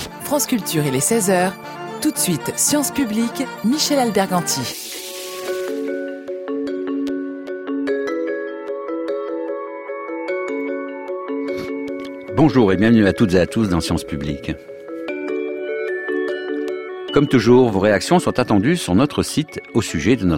France Culture, il est 16h. Tout de suite, Sciences Publiques, Michel Alberganti. Bonjour et bienvenue à toutes et à tous dans Sciences Publiques. Comme toujours, vos réactions sont attendues sur notre site au sujet de notre